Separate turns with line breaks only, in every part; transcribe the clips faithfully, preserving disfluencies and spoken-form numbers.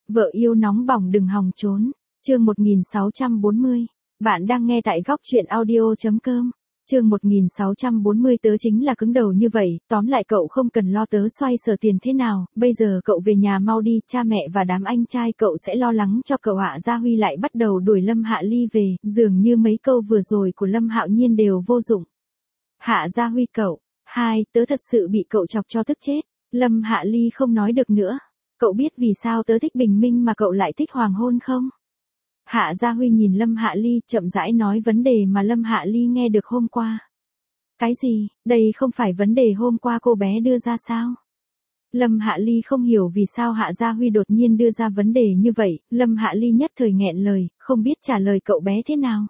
Vợ yêu nóng bỏng đừng hòng trốn. Chương một nghìn sáu trăm bốn mươi. Bạn đang nghe tại góc truyện audio.com. Chương một nghìn sáu trăm bốn mươi. Tớ chính là cứng đầu như vậy, tóm lại cậu không cần lo tớ xoay sở tiền thế nào, bây giờ cậu về nhà mau đi, cha mẹ và đám anh trai cậu sẽ lo lắng cho cậu. Hạ Gia Huy lại bắt đầu đuổi Lâm Hạ Ly về, dường như mấy câu vừa rồi của Lâm Hạo Nhiên đều vô dụng. Hạ Gia Huy cậu, hai, tớ thật sự bị cậu chọc cho tức chết. Lâm Hạ Ly không nói được nữa. Cậu biết vì sao tớ thích bình minh mà cậu lại thích hoàng hôn không? Hạ Gia Huy nhìn Lâm Hạ Ly chậm rãi nói vấn đề mà Lâm Hạ Ly nghe được hôm qua. Cái gì, đây không phải vấn đề hôm qua cô bé đưa ra sao? Lâm Hạ Ly không hiểu vì sao Hạ Gia Huy đột nhiên đưa ra vấn đề như vậy, Lâm Hạ Ly nhất thời nghẹn lời, không biết trả lời cậu bé thế nào.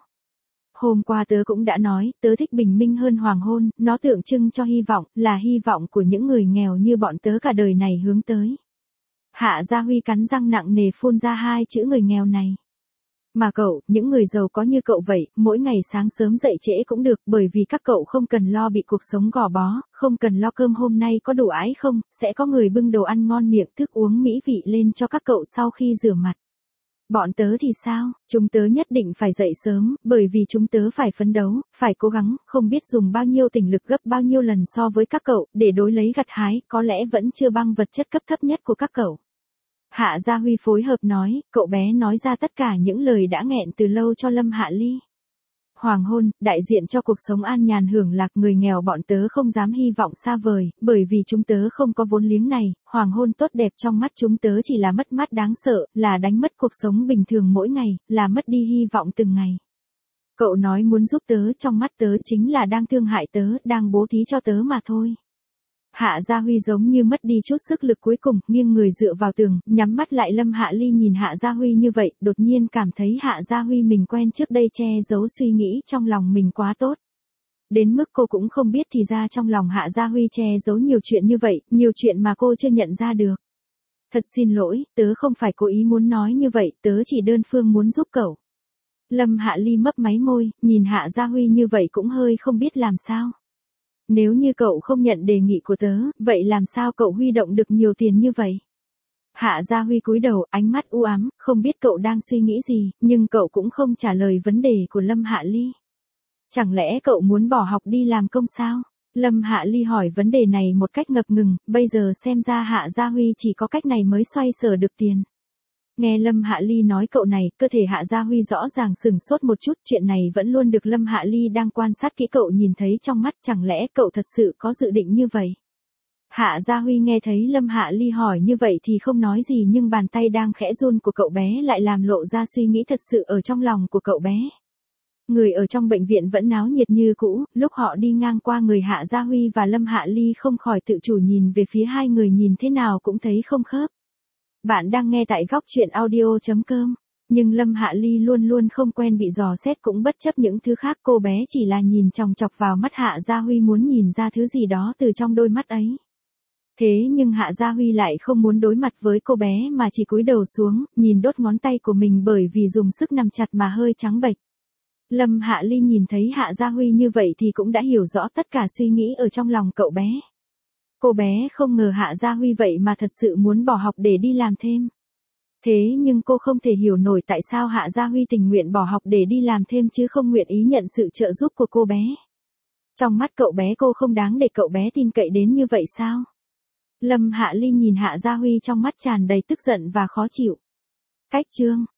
Hôm qua tớ cũng đã nói, tớ thích bình minh hơn hoàng hôn, nó tượng trưng cho hy vọng, là hy vọng của những người nghèo như bọn tớ cả đời này hướng tới. Hạ Gia Huy cắn răng nặng nề phun ra hai chữ người nghèo này. Mà cậu, những người giàu có như cậu vậy, mỗi ngày sáng sớm dậy trễ cũng được, bởi vì các cậu không cần lo bị cuộc sống gò bó, không cần lo cơm hôm nay có đủ ái không, sẽ có người bưng đồ ăn ngon miệng, thức uống mỹ vị lên cho các cậu sau khi rửa mặt. Bọn tớ thì sao, chúng tớ nhất định phải dậy sớm, bởi vì chúng tớ phải phấn đấu, phải cố gắng, không biết dùng bao nhiêu tình lực gấp bao nhiêu lần so với các cậu, để đối lấy gặt hái, có lẽ vẫn chưa bằng vật chất cấp thấp nhất của các cậu. Hạ Gia Huy phối hợp nói, cậu bé nói ra tất cả những lời đã nghẹn từ lâu cho Lâm Hạ Ly. Hoàng hôn, đại diện cho cuộc sống an nhàn hưởng lạc, người nghèo bọn tớ không dám hy vọng xa vời, bởi vì chúng tớ không có vốn liếng này, hoàng hôn tốt đẹp trong mắt chúng tớ chỉ là mất mát đáng sợ, là đánh mất cuộc sống bình thường mỗi ngày, là mất đi hy vọng từng ngày. Cậu nói muốn giúp tớ, trong mắt tớ chính là đang thương hại tớ, đang bố thí cho tớ mà thôi. Hạ Gia Huy giống như mất đi chút sức lực cuối cùng, nghiêng người dựa vào tường, nhắm mắt lại. Lâm Hạ Ly nhìn Hạ Gia Huy như vậy, đột nhiên cảm thấy Hạ Gia Huy mình quen trước đây che giấu suy nghĩ trong lòng mình quá tốt. Đến mức cô cũng không biết thì ra trong lòng Hạ Gia Huy che giấu nhiều chuyện như vậy, nhiều chuyện mà cô chưa nhận ra được. Thật xin lỗi, tớ không phải cố ý muốn nói như vậy, tớ chỉ đơn phương muốn giúp cậu. Lâm Hạ Ly mấp máy môi, nhìn Hạ Gia Huy như vậy cũng hơi không biết làm sao. Nếu như cậu không nhận đề nghị của tớ, vậy làm sao cậu huy động được nhiều tiền như vậy? Hạ Gia Huy cúi đầu, ánh mắt u ám, không biết cậu đang suy nghĩ gì, nhưng cậu cũng không trả lời vấn đề của Lâm Hạ Ly. Chẳng lẽ cậu muốn bỏ học đi làm công sao? Lâm Hạ Ly hỏi vấn đề này một cách ngập ngừng, bây giờ xem ra Hạ Gia Huy chỉ có cách này mới xoay sở được tiền. Nghe Lâm Hạ Ly nói cậu này, cơ thể Hạ Gia Huy rõ ràng sửng sốt một chút, chuyện này vẫn luôn được Lâm Hạ Ly đang quan sát kỹ cậu nhìn thấy trong mắt, chẳng lẽ cậu thật sự có dự định như vậy? Hạ Gia Huy nghe thấy Lâm Hạ Ly hỏi như vậy thì không nói gì, nhưng bàn tay đang khẽ run của cậu bé lại làm lộ ra suy nghĩ thật sự ở trong lòng của cậu bé. Người ở trong bệnh viện vẫn náo nhiệt như cũ, lúc họ đi ngang qua người Hạ Gia Huy và Lâm Hạ Ly không khỏi tự chủ nhìn về phía hai người, nhìn thế nào cũng thấy không khớp. Bạn đang nghe tại góc truyện audio.com. Nhưng Lâm Hạ Ly luôn luôn không quen bị dò xét, cũng bất chấp những thứ khác, cô bé chỉ là nhìn chòng chọc vào mắt Hạ Gia Huy, muốn nhìn ra thứ gì đó từ trong đôi mắt ấy. Thế nhưng Hạ Gia Huy lại không muốn đối mặt với cô bé mà chỉ cúi đầu xuống, nhìn đốt ngón tay của mình bởi vì dùng sức nắm chặt mà hơi trắng bệch. Lâm Hạ Ly nhìn thấy Hạ Gia Huy như vậy thì cũng đã hiểu rõ tất cả suy nghĩ ở trong lòng cậu bé. Cô bé không ngờ Hạ Gia Huy vậy mà thật sự muốn bỏ học để đi làm thêm. Thế nhưng cô không thể hiểu nổi tại sao Hạ Gia Huy tình nguyện bỏ học để đi làm thêm chứ không nguyện ý nhận sự trợ giúp của cô bé. Trong mắt cậu bé cô không đáng để cậu bé tin cậy đến như vậy sao? Lâm Hạ Ly nhìn Hạ Gia Huy trong mắt tràn đầy tức giận và khó chịu. Cách chương